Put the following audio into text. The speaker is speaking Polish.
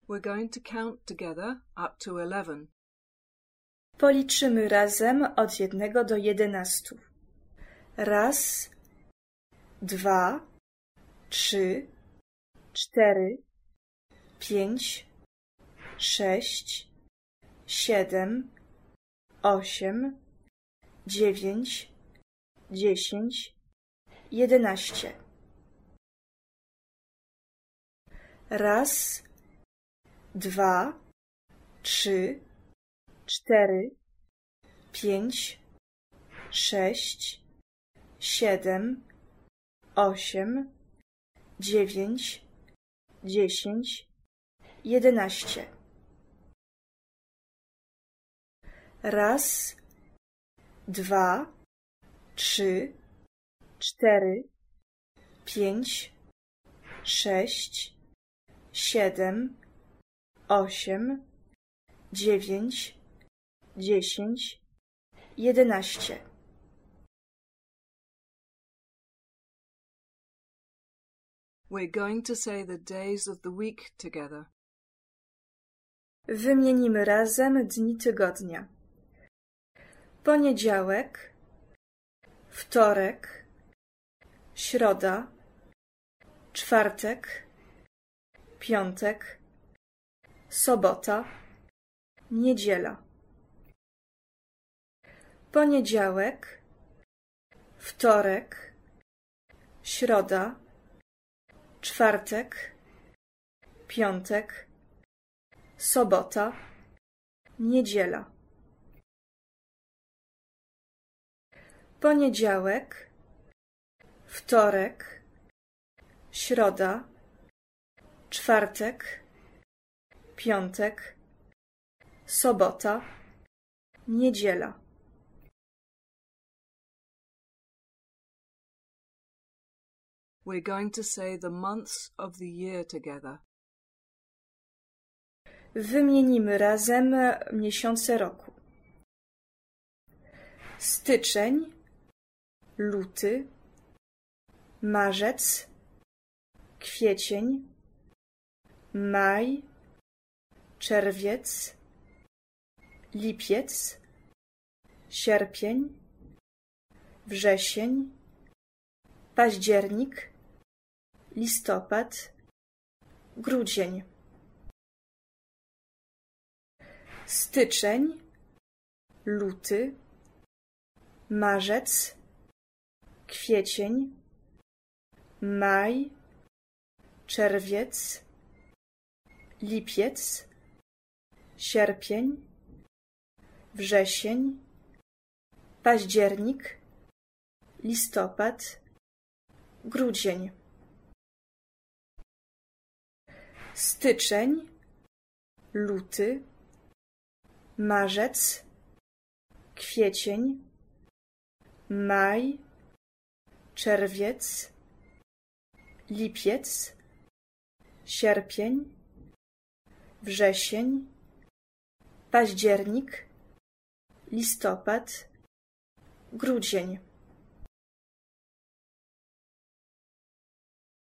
We're going to count together up to 11. Policzymy razem od 1 do 11. 1, 2, 3, 4, 5, 6, 7, 8, 9, 10, 11. 1, 2, 3, 4, 5, 6, 7, 8, 9, 10, 11. 1, 2, 3, 4, 5, 6, 7, 8, 9, 10, 11. We're going to say the days of the week together. Wymienimy razem dni tygodnia. Poniedziałek, wtorek, środa, czwartek, piątek, sobota, niedziela. Poniedziałek, wtorek, środa, czwartek, piątek, sobota, niedziela. Poniedziałek, wtorek, środa, czwartek, piątek, sobota, niedziela. We're going to say the months of the year together. Wymienimy razem miesiące roku. Styczeń, luty, marzec, kwiecień, maj, czerwiec, lipiec, sierpień, wrzesień, październik, listopad, grudzień. Styczeń, luty, marzec, kwiecień, maj, czerwiec, lipiec, sierpień, wrzesień, październik, listopad, grudzień. Styczeń, luty, marzec, kwiecień, maj, czerwiec, lipiec, sierpień, wrzesień, październik, listopad, grudzień.